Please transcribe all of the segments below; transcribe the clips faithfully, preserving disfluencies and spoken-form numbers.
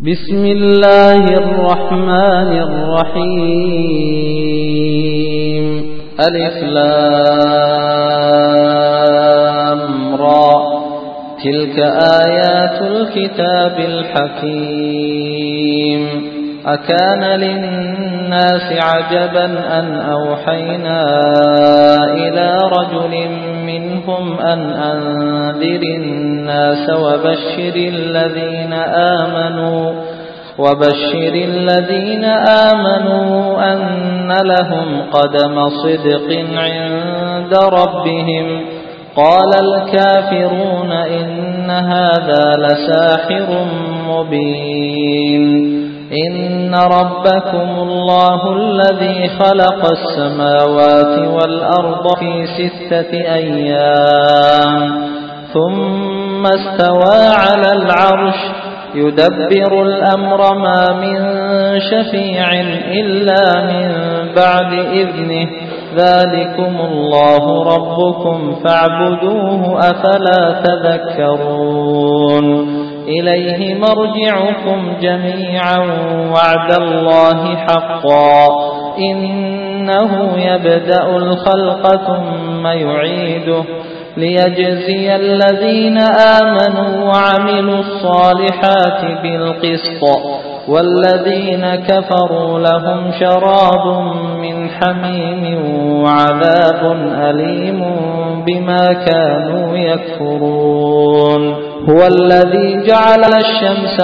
بسم الله الرحمن الرحيم. ألف لام را. تلك آيات الكتاب الحكيم. أكان للناس عجبا أن أوحينا إلى رجل منهم أن أنذر الناس وبشر الذين آمنوا وبشر الذين آمنوا أن لهم قدم صدق عند ربهم. قال الكافرون إن هذا لساحر مبين. إن ربكم الله الذي خلق السماوات والأرض في ستة أيام ثم استوى على العرش يدبر الأمر ما من شفيع إلا من بعد إذنه. ذلكم الله ربكم فاعبدوه أفلا تذكرون. إليه مرجعكم جميعا وعد الله حقا. إنه يبدأ الخلق ثم يعيده ليجزي الذين آمنوا وعملوا الصالحات بالقسط والذين كفروا لهم شراب من حميم وعذاب أليم بما كانوا يكفرون. هو الذي جعل الشمس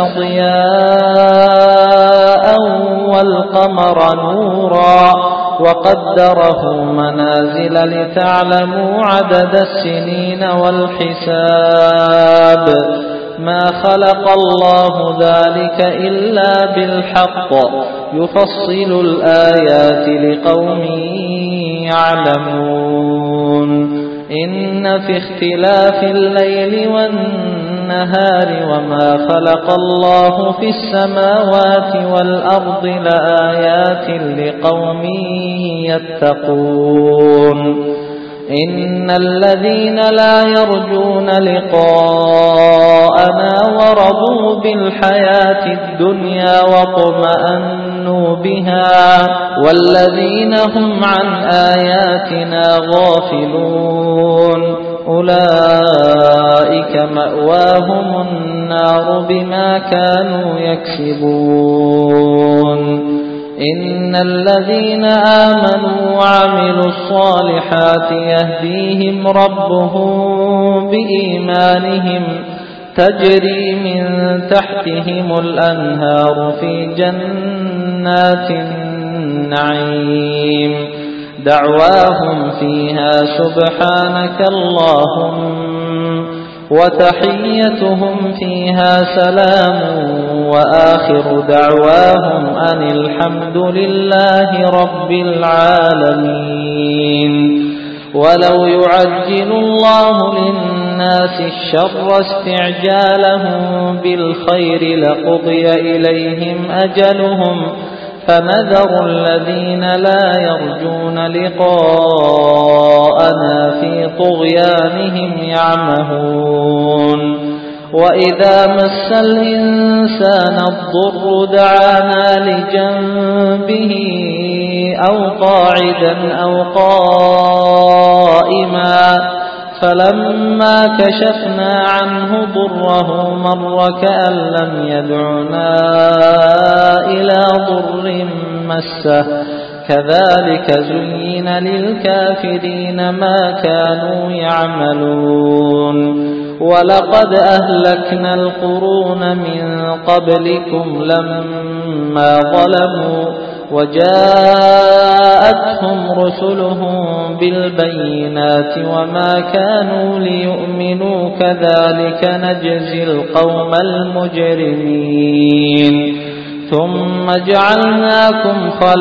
ضياء والقمر نورا وقدره منازل لتعلموا عدد السنين والحساب. ما خلق الله ذلك إلا بالحق يفصل الآيات لقوم يعلمون. إن في اختلاف الليل والنهار وما خلق الله في السماوات والأرض لآيات لقوم يتقون. إن الذين لا يرجون لقاءنا ورضوا بالحياة الدنيا واطمأنوا بها والذين هم عن آياتنا غافلون أولئك مأواهم النار بما كانوا يكسبون. إن الذين آمنوا وعملوا الصالحات يهديهم ربهم بإيمانهم تجري من تحتهم الأنهار في جنات النعيم. دعواهم فيها سبحانك اللهم وتحيتهم فيها سلام وآخر دعواهم أن الحمد لله رب العالمين. ولو يعجل الله للناس الشر استعجالهم بالخير لقضي إليهم أجلهم فنذر الذين لا يرجون لقاءنا في طغيانهم يعمهون. وإذا مس الإنسان الضر دعانا لجنبه أو قاعدا أو قائما فلما كشفنا عنه ضره مر كأن لم يدعنا إلى ضر مسه. كذلك زين للكافرين ما كانوا يعملون. ولقد أهلكنا القرون من قبلكم لما ظلموا وجاءتهم رسلهم بالبينات وما كانوا ليؤمنوا كذلك نجزي القوم المجرمين. ثم جعلناكم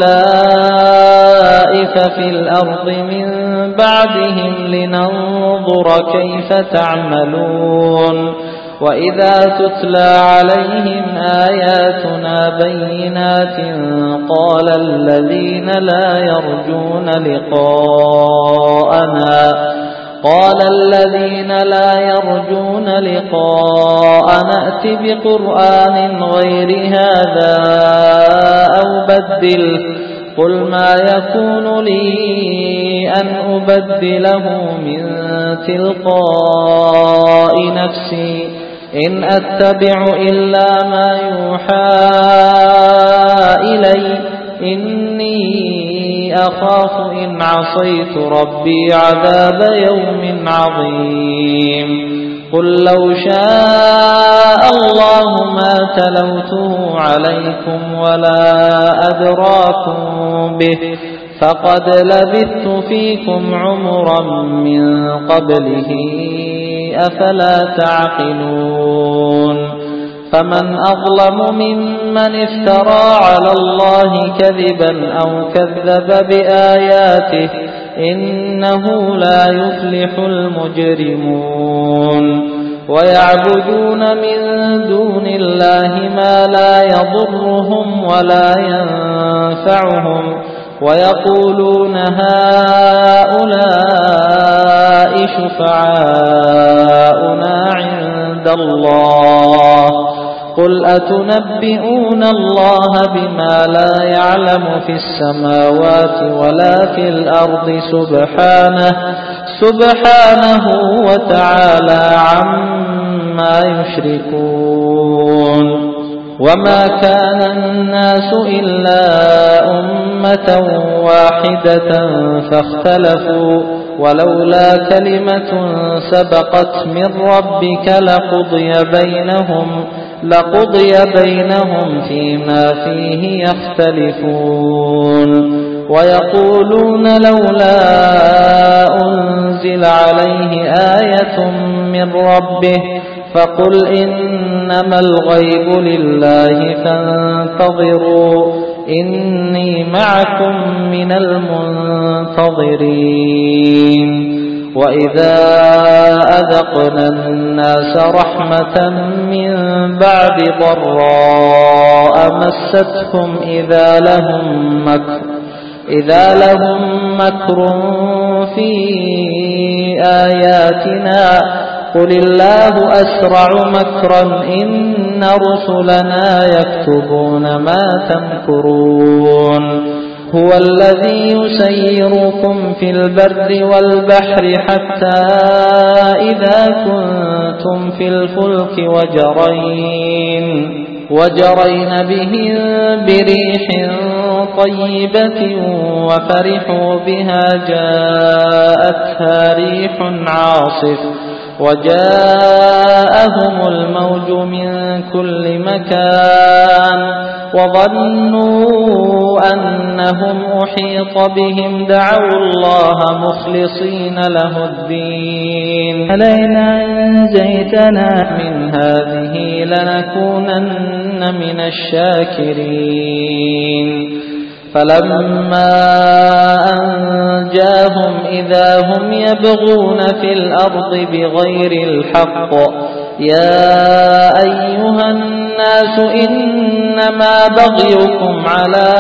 خلائف في الأرض من بعدهم لننظر كيف تعملون. وإذا تتلى عليهم آياتنا بينات قال الذين لا يرجون لقاءنا قال الذين لا يرجون لقاءنا ائت بقرآن غير هذا أو بدله قل ما يكون لي أن أبدله من تلقاء نفسي إن أتبع إلا ما يوحى إلي إني أخاف إن عصيت ربي عذاب يوم عظيم قل لو شاء الله ما تلوته عليكم ولا أدراكم به فقد لبثت فيكم عمرا من قبله أفلا تعقلون فمن أظلم ممن افترى على الله كذبا أو كذب بآياته إنه لا يفلح المجرمون ويعبدون من دون الله ما لا يضرهم ولا ينفعهم ويقولون هؤلاء شفعاؤنا عند الله قل أتنبئون الله بما لا يعلم في السماوات ولا في الأرض سبحانه سبحانه وتعالى عما يشركون وما كان الناس إلا أمة واحدة فاختلفوا ولولا كلمة سبقت من ربك لقضي بينهم لقضي بينهم فيما فيه يختلفون ويقولون لولا أنزل عليه آية من ربه فقل إنما الغيب لله فانتظروا إني معكم من المنتظرين وإذا أذقنا الناس رحمة من بعد ضراء مستهم إذا لهم مكر إذا لهم مكر في آياتنا قل الله أسرع مكرا إن رسلنا يكتبون ما تمكرون هو الذي يسيركم في البر والبحر حتى إذا كنتم في الفلك وجرين وجرين بهم بريح طيبة وفرحوا بها جاءتها ريح عاصف وجاءهم الموج من كل مكان وظنوا أنهم أحيط بهم دعوا الله مخلصين له الدين علينا إن جئتنا من هذه لنكونن من الشاكرين فلما أنجاهم إذا هم يبغون في الأرض بغير الحق يا أيها الناس إنما بغيكم على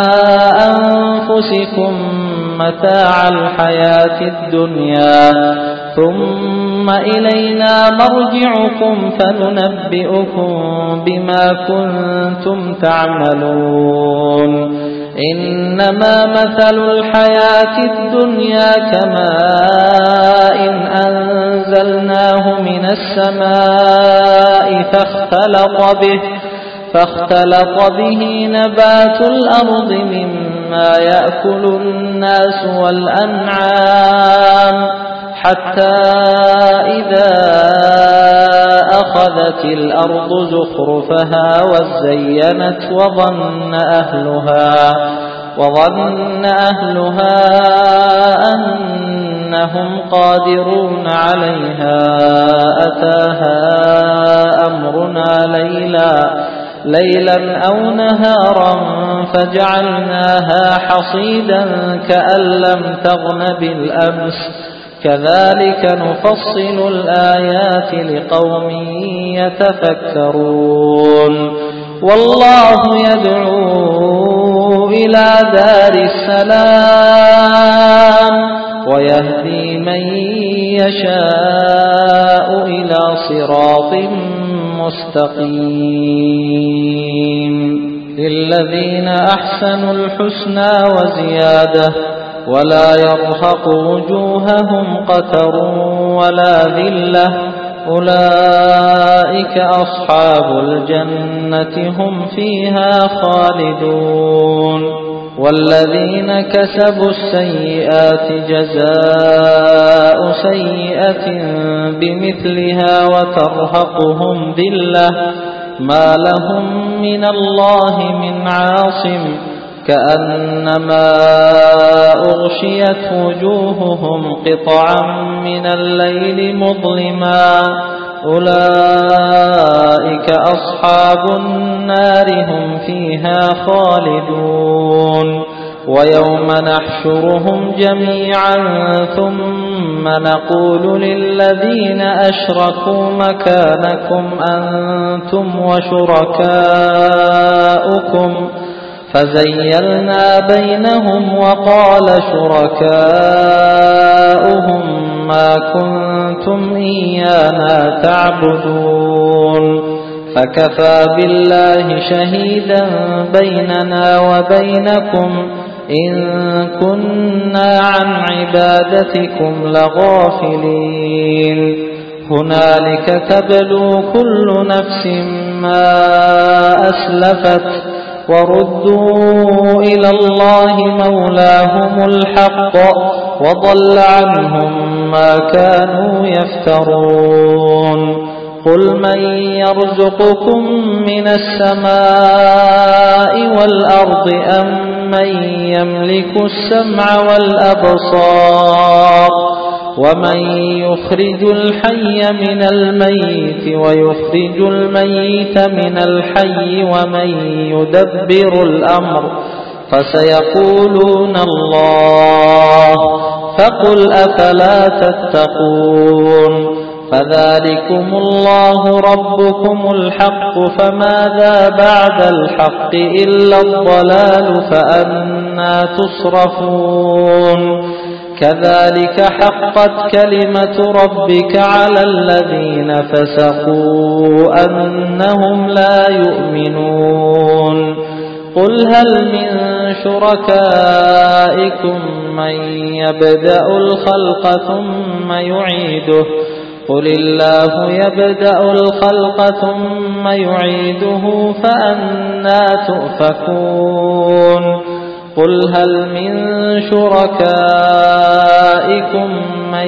أنفسكم متاع الحياة الدنيا ثم إلينا مرجعكم فننبئكم بما كنتم تعملون إنما مثل الحياة الدنيا كماء أنزلناه من السماء فاختلط به فاختلط به نبات الأرض مما يأكل الناس والأنعام حتى إذا أخذت الأرض زخرفها وزينت وظن أهلها وظن أهلها أنهم قادرون عليها أتاها أمرنا ليلا ليلا أو نهارا فجعلناها حصيدا كأن لم تغن بالأمس كذلك نفصل الآيات لقوم يتفكرون والله يدعو إلى دار السلام ويهدي من يشاء إلى صراط مستقيم. للذين أحسنوا الحسنى وزيادة ولا يرهق وجوههم قتر ولا ذلة أولئك أصحاب الجنة هم فيها خالدون. والذين كسبوا السيئات جزاء سيئة بمثلها وترهقهم ذلة ما لهم من الله من عاصم كأنما أغشيت وجوههم قطعا من الليل مظلما أولئك أصحاب النار هم فيها خالدون. ويوم نحشرهم جميعا ثم نقول للذين أشركوا مكانكم أنتم وشركاؤكم فزيلنا بينهم وقال شركاؤهم ما كنتم إيانا تعبدون فكفى بالله شهيدا بيننا وبينكم إن كنا عن عبادتكم لغافلين. هنالك تبلو كل نفس ما أسلفت وردوا إلى الله مولاهم الحق وضل عنهم ما كانوا يفترون. قل من يرزقكم من السماء والأرض أم من يملك السمع والأبصار ومن يخرج الحي من الميت ويخرج الميت من الحي ومن يدبر الأمر فسيقولون الله فقل أفلا تتقون. فذلكم الله ربكم الحق فماذا بعد الحق إلا الضلال فأنى تصرفون. كذلك حقت كلمة ربك على الذين فسقوا أنهم لا يؤمنون. قل هل من شركائكم من يبدأ الخلق ثم يعيده قل الله يبدأ الخلق ثم يعيده فأنى تؤفكون. قل هل من شركائكم من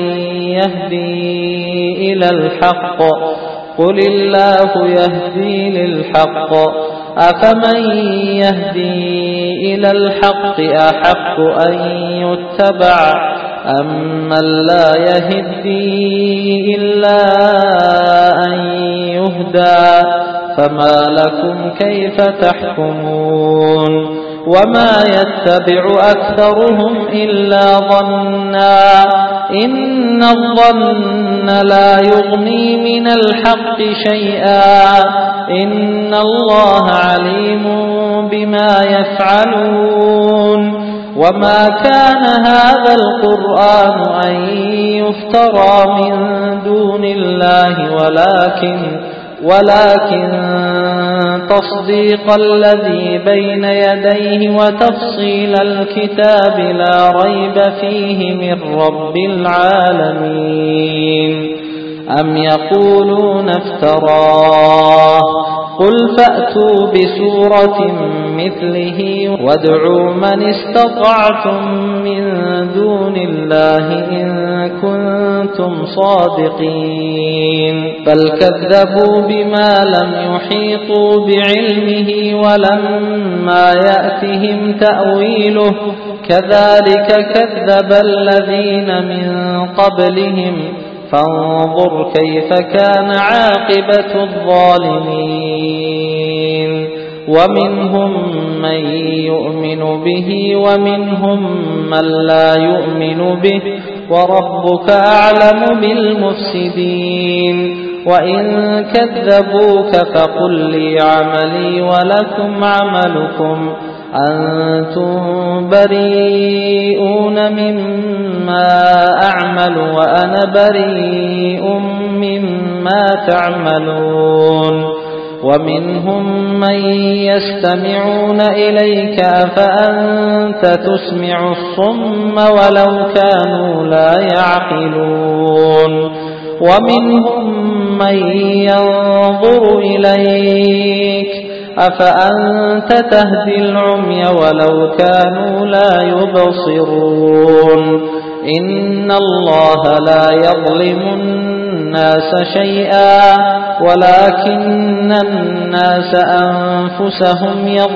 يهدي إلى الحق قل الله يهدي للحق أفمن يهدي إلى الحق أحق أن يتبع أمن لا يهدي إلا أن يهدى فما لكم كيف تحكمون. وما يتبع أكثرهم إلا ظنا إن الظن لا يغني من الحق شيئا إن الله عليم بما يفعلون. وما كان هذا القرآن أن يفترى من دون الله ولكن ولكن تصديق الذي بين يديه وتفصيل الكتاب لا ريب فيه من رب العالمين. أم يقولون افتراه قل فأتوا بسورة مثله وادعوا من استطعتم من دون الله إن كنتم صادقين. بل كذبوا بما لم يحيطوا بعلمه ولما يأتهم تأويله كذلك كذب الذين من قبلهم فانظر كيف كان عاقبة الظالمين. ومنهم من يؤمن به ومنهم من لا يؤمن به وربك أعلم بالمفسدين. وإن كذبوك فقل لي عملي ولكم عملكم أنتم بريئون مما أعمل وأنا بريء مما تعملون ومنهم من يستمعون إليك أفأنت تسمع الصم ولو كانوا لا يعقلون ومنهم من ينظر إليك أفأنت تهدي العمي ولو كانوا لا يبصرون إن الله لا يظلم الناس شيئا ولكن الناس أنفسهم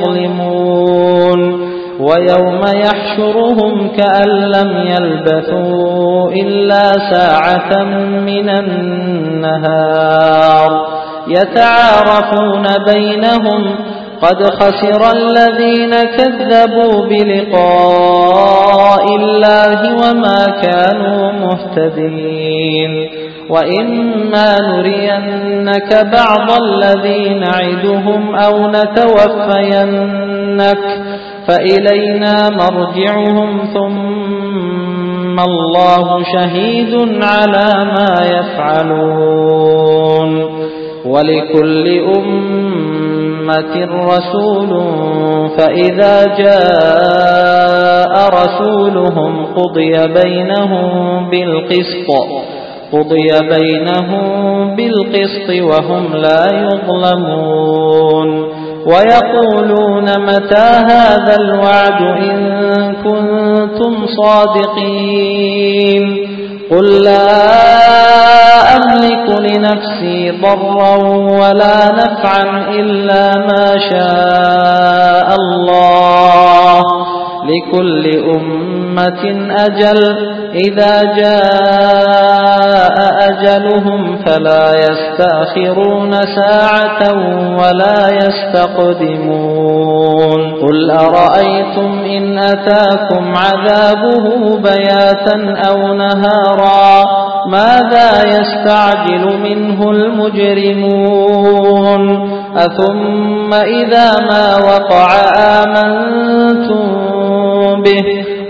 يظلمون ويوم يحشرهم كأن لم يلبثوا إلا ساعة من النهار يتعارفون بينهم قد خسر الذين كذبوا بلقاء الله وما كانوا مهتدين وإما نرينك بعض الذي نعدهم أو نتوفينك فإلينا مرجعهم ثم الله شهيد على ما يفعلون ولكل أمة رسول فإذا جاء رسولهم قضي بينهم بالقسط قضي بينهم بالقسط وهم لا يظلمون ويقولون متى هذا الوعد إن كنتم صادقين قل لا أملك لنفسي ضرا ولا نفعا إلا ما شاء الله لكل أمة أجل إذا جاء أجلهم فلا يستأخرون ساعة ولا يستقدمون قل أرأيتم إن أتاكم عذابه بياتا أو نهارا ماذا يستعجل منه المجرمون أثم إذا ما وقع آمنتم به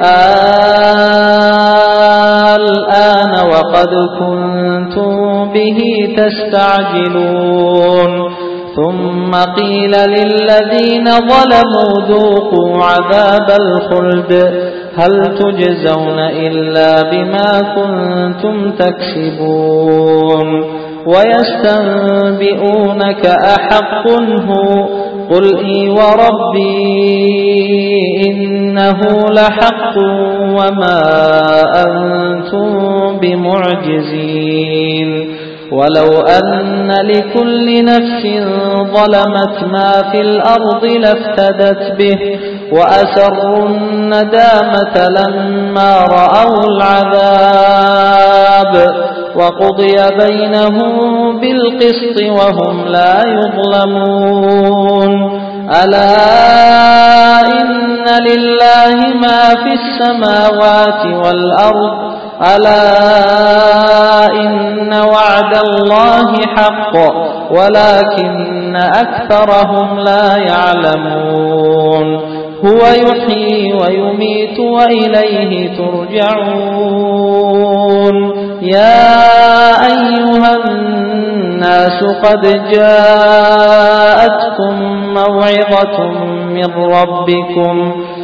الآن وقد كنتم به تستعجلون ثم قيل للذين ظلموا ذوقوا عذاب الخلد هل تجزون إلا بما كنتم تكسبون ويستنبئونك أحق هو قل إي وربي إنه لحق وما أنتم بمعجزين ولو أن لكل نفس ظلمت ما في الأرض لافتدت به وأسروا الندامة لما رأوا العذاب وقضي بينهم بالقسط وهم لا يظلمون ألا إن لله ما في السماوات والأرض ألا إن وعد الله حق ولكن أكثرهم لا يعلمون هو يحيي ويميت وإليه ترجعون يا أيها الناس قد جاءتكم موعظة من ربكم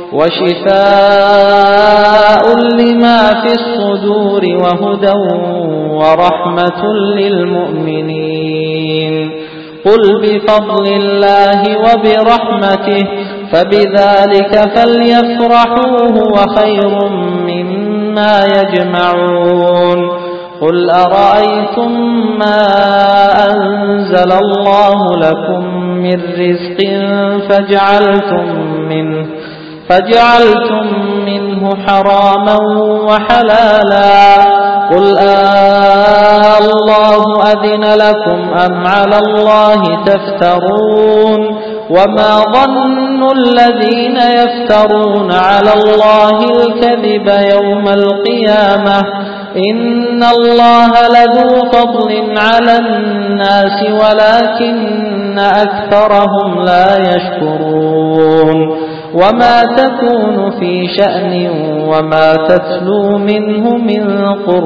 وشفاء لما في الصدور وهدى ورحمة للمؤمنين قل بفضل الله وبرحمته فبذلك فليفرحوا هو خير مما يجمعون قل أرأيتم ما أنزل الله لكم من رزق فجعلتم منه فجعلتم منه حراما وحلالا قل آه الله أذن لكم أم على الله تفترون وما ظن الذين يفترون على الله الكذب يوم القيامة إن الله لذو فضل على الناس ولكن أكثرهم لا يشكرون وما تكون في شأن وما تتلو منه من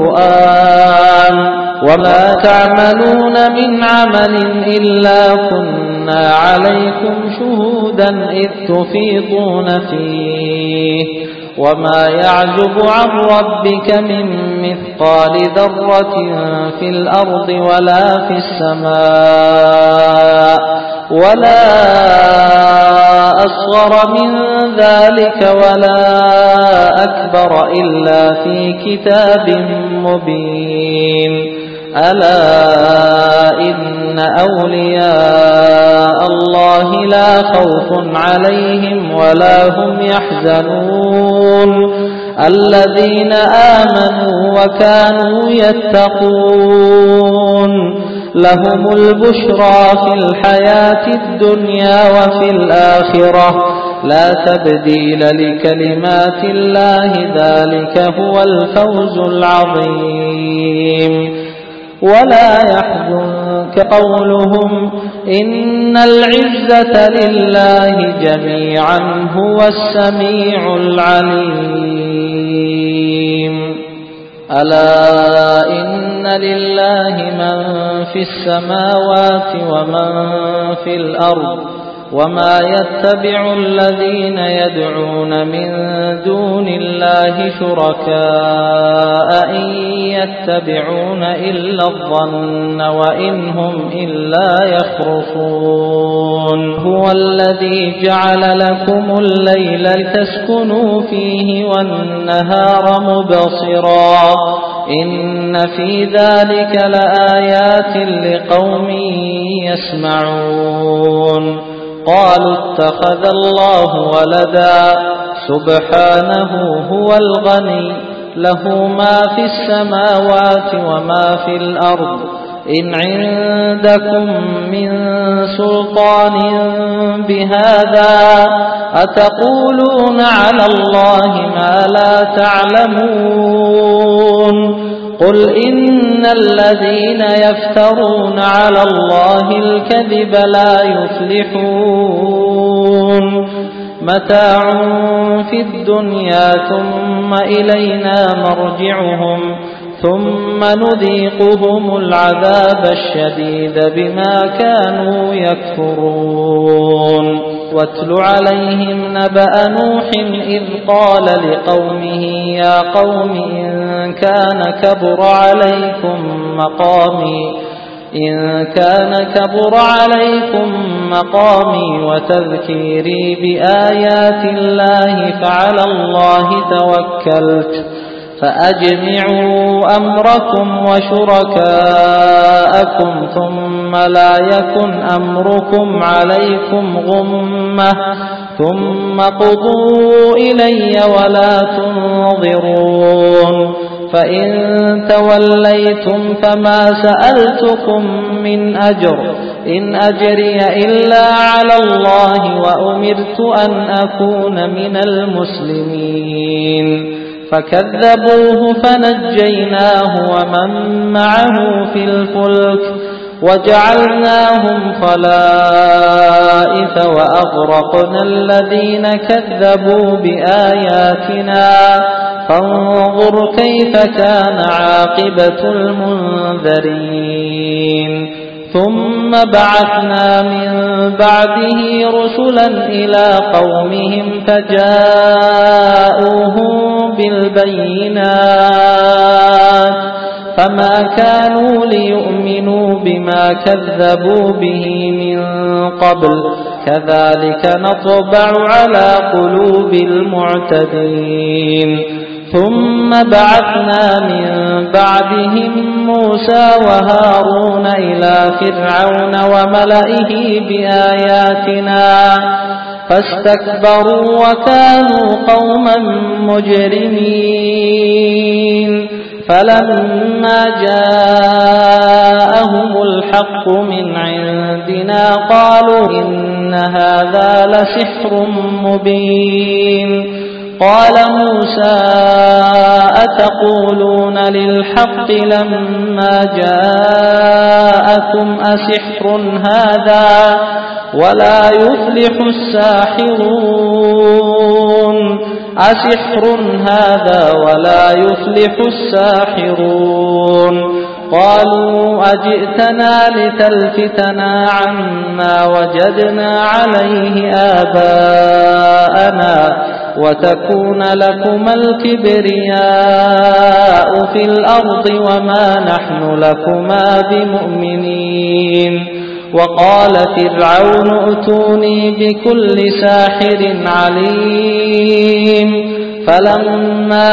قرآن وما تعملون من عمل إلا كنا عليكم شهودا إذ تفيضون فيه وما يعزب عن ربك من مثقال ذرة في الأرض ولا في السماء ولا أصغر من ذلك ولا أكبر إلا في كتاب مبين ألا إن أولياء الله لا خوف عليهم ولا هم يحزنون الذين آمنوا وكانوا يتقون لهم البشرى في الحياة الدنيا وفي الآخرة لا تبديل لكلمات الله ذلك هو الفوز العظيم ولا يحزنك قولهم إن العزة لله جميعا هو السميع العليم ألا إن لله من في السماوات ومن في الأرض وما يتبع الذين يدعون من دون الله شركاء إن يتبعون إلا الظن وإن هم إلا يخرصون هو الذي جعل لكم الليل لتسكنوا فيه والنهار مبصرا إن في ذلك لآيات لقوم يسمعون قالوا اتخذ الله ولدا سبحانه هو الغني له ما في السماوات وما في الأرض إن عندكم من سلطان بهذا أتقولون على الله ما لا تعلمون قل إن الذين يفترون على الله الكذب لا يفلحون متاع في الدنيا ثم إلينا مرجعهم ثم نذيقهم العذاب الشديد بما كانوا يكفرون واتل عليهم نبأ نوح إذ قال لقومه يا قوم إن كان كبر عليكم مقامي إن كان كبر عليكم مقامي وتذكيري بآيات الله فعلى الله توكلت فأجمعوا أمركم وشركاءكم ثم لا يكن أمركم عليكم غمة ثم قضوا إلي ولا تنظرون فإن توليتم فما سألتكم من أجر إن أجري إلا على الله وأمرت أن أكون من المسلمين فكذبوه فنجيناه ومن معه في الفلك وجعلناهم خلائف وأغرقنا الذين كذبوا بآياتنا فانظر كيف كان عاقبة المنذرين ثم بعثنا من بعده رسلا إلى قومهم فجاءوهم بالبينات فما كانوا ليؤمنوا بما كذبوا به من قبل كذلك نطبع على قلوب المعتدين ثم بعثنا من بعدهم موسى وهارون إلى فرعون وملئه بآياتنا فاستكبروا وكانوا قوما مجرمين فلما جاءهم الحق من عندنا قالوا إن هذا لسحر مبين قال موسى أتقولون للحق لما جاءكم أسحر هذا ولا يفلح الساحرون أسحر هذا ولا يفلح الساحرون قالوا أجئتنا لتلفتنا عما وجدنا عليه آباءنا وتكون لكما الكبرياء في الأرض وما نحن لكما بمؤمنين وقال فرعون ائتوني بكل ساحر عليم فلما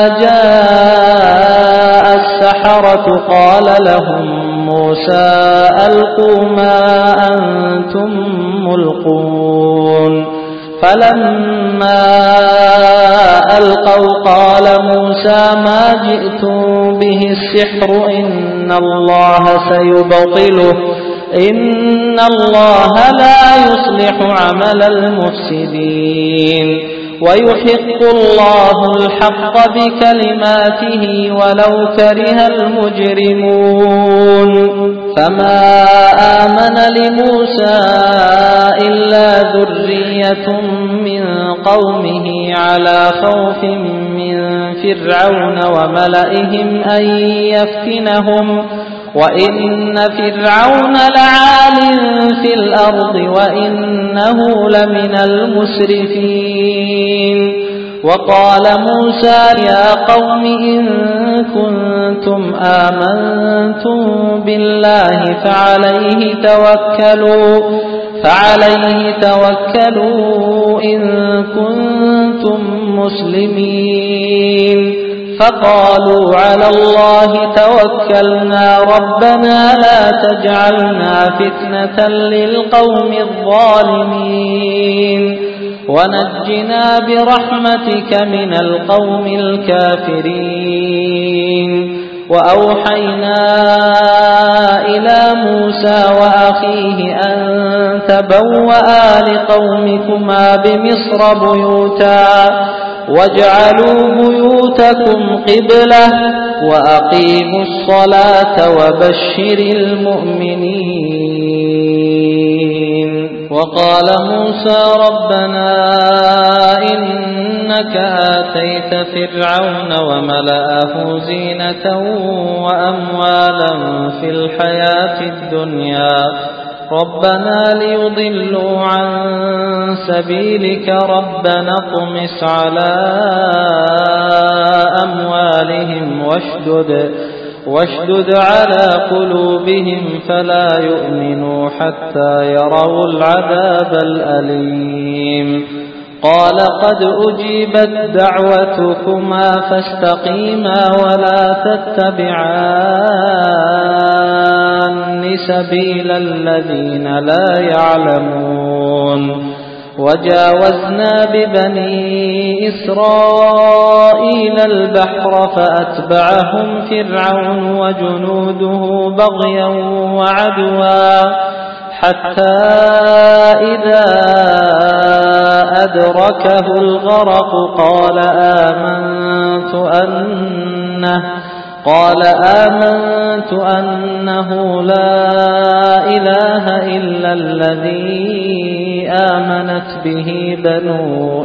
جاء السحرة قال لهم موسى ألقوا ما أنتم ملقون فلما ألقوا قال موسى ما جئتم به السحر إن الله سيبطله إن الله لا يصلح عمل المفسدين ويحق الله الحق بكلماته ولو كره المجرمون فما آمن لموسى إلا ذرية من قومه على خوف من فرعون وملئهم أن يفتنهم وإن فرعون لعال في الأرض وإنه لمن المسرفين وقال موسى يا قوم إن كنتم آمنتم بالله فعليه توكلوا فعليه توكلوا إن كنتم مسلمين فقالوا على الله توكلنا ربنا لا تجعلنا فتنة للقوم الظالمين ونجنا برحمتك من القوم الكافرين وأوحينا إلى موسى وأخيه أن تبوأ لقومكما بمصر بيوتا واجعلوا بيوتكم قبلة وأقيموا الصلاة وبشر المؤمنين وقال موسى ربنا إنك آتيت فرعون وملأه زينة وأموالا في الحياة الدنيا ربنا ليضلوا عن سبيلك ربنا اطمس على أموالهم واشدد, واشدد على قلوبهم فلا يؤمنوا حتى يروا العذاب الأليم قال قد أجيبت دعوتكما فاستقيما ولا تتبعان سبيل الذين لا يعلمون وجاوزنا ببني إسرائيل البحر فأتبعهم فرعون وجنوده بغيا وعدوا حتى إذا أدركه الغرق قال آمنت أنه قال آمنت أنه لا إله إلا الذي آمنت به بنو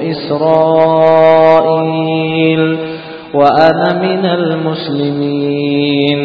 إسرائيل وأنا من المسلمين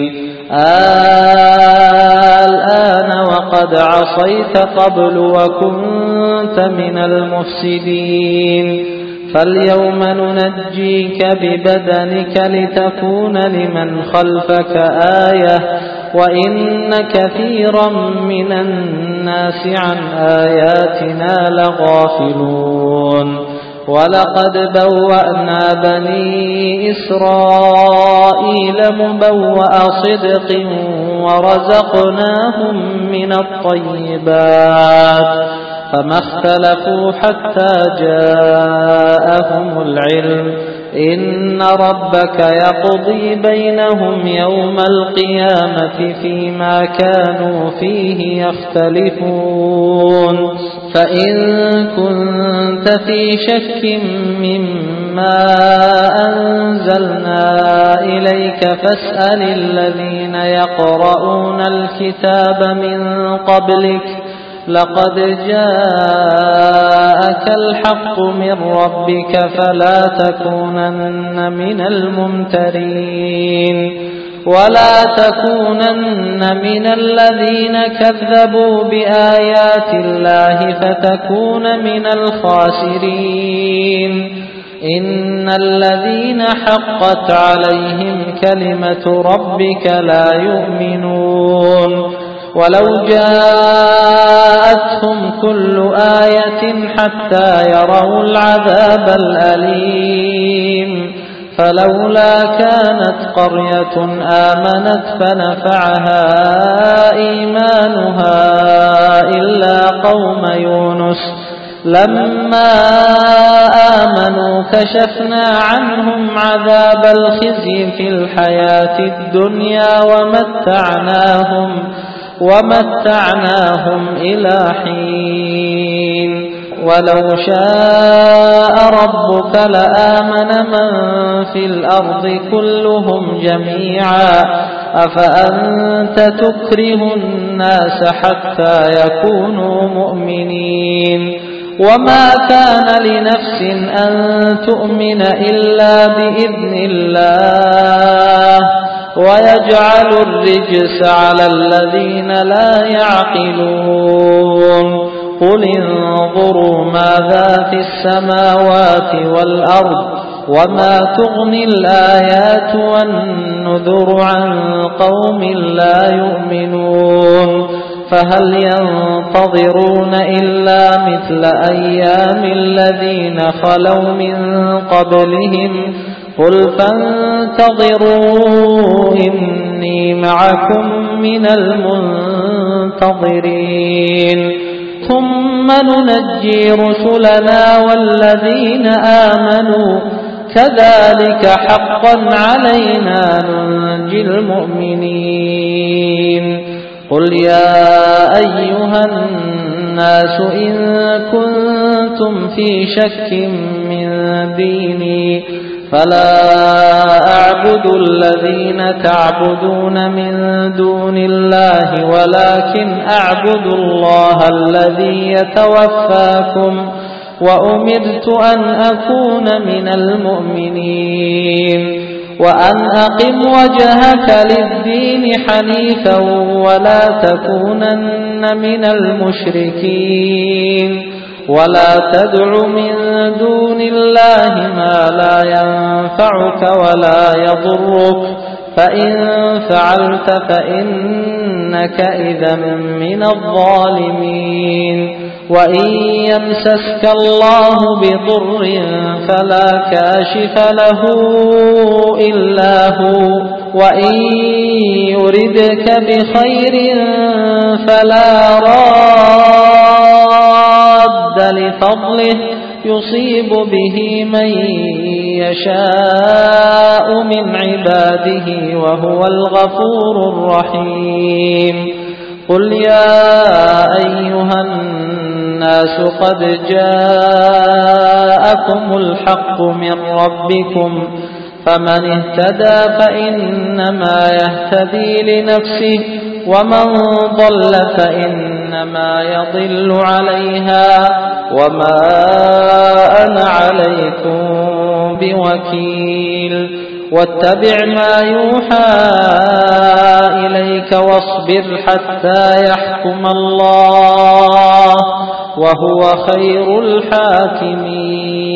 الآن وقد عصيت قبل وكنت من المفسدين فاليوم ننجيك ببدنك لتكون لمن خلفك آية وإن كثيرا من الناس عن آياتنا لغافلون ولقد بوأنا بني إسرائيل مبوأ صدق ورزقناهم من الطيبات فما اختلفوا حتى جاءهم العلم إن ربك يقضي بينهم يوم القيامة فيما كانوا فيه يختلفون فإن كنت في شك مما أنزلنا إليك فاسأل الذين يقرؤون الكتاب من قبلك لقد جاءك الحق من ربك فلا تكونن من الممترين ولا تكونن من الذين كذبوا بآيات الله فتكون من الخاسرين إن الذين حقت عليهم كلمة ربك لا يؤمنون ولو جاءتهم كل آية حتى يروا العذاب الأليم فلولا كانت قرية آمنت فنفعها إيمانها إلا قوم يونس لما آمنوا كشفنا عنهم عذاب الخزي في الحياة الدنيا ومتعناهم ومتعناهم إلى حين ولو شاء ربك لآمن من في الأرض كلهم جميعا أفأنت تكره الناس حتى يكونوا مؤمنين وما كان لنفس أن تؤمن إلا بإذن الله ويجعل الرجس على الذين لا يعقلون قل انظروا ماذا في السماوات والأرض وما تغني الآيات والنذر عن قوم لا يؤمنون فهل ينتظرون إلا مثل أيام الذين خلوا من قبلهم قل فانتظروا إني معكم من المنتظرين ثم ننجي رسلنا والذين آمنوا كذلك حقا علينا ننجي المؤمنين قل يا أيها الناس إن كنتم في شك من ديني فلا أعبد الذين تعبدون من دون الله ولكن أعبد الله الذي يتوفاكم وأمرت أن أكون من المؤمنين وأن أقم وجهك للدين حنيفا ولا تكونن من المشركين ولا تدع من دون الله ما لا ينفعك ولا يضرك فإن فعلت فإنك إذا من الظالمين وإن يمسسك الله بضر فلا كاشف له إلا هو وإن يردك بخير فلا راد لفضله يصيب به من يشاء من عباده وهو الغفور الرحيم قل يا أيها الناس قد جاءكم الحق من ربكم فمن اهتدى فإنما يهتدي لنفسه ومن ضل فإنما يضل عليها وما أنا عليكم بوكيل واتبع ما يوحى إليك واصبر حتى يحكم الله وهو خير الحاكمين